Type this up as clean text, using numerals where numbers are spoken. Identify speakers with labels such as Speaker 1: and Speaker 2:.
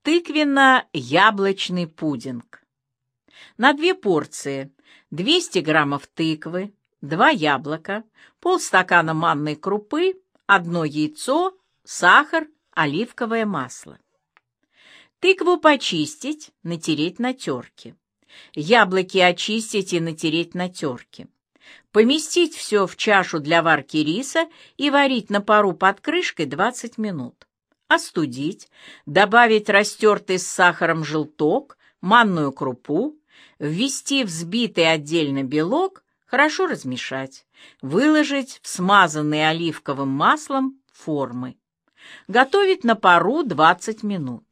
Speaker 1: Тыквенно-яблочный пудинг. На 2 порции 200 граммов тыквы, 2 яблока, полстакана манной крупы, 1 яйцо, сахар, оливковое масло. Тыкву почистить, натереть на терке. Яблоки очистить и натереть на терке. Поместить все в чашу для варки риса и варить на пару под крышкой 20 минут. Остудить, добавить растертый с сахаром желток, манную крупу, ввести взбитый отдельно белок, хорошо размешать, выложить в смазанные оливковым маслом формы. Готовить на пару 20 минут.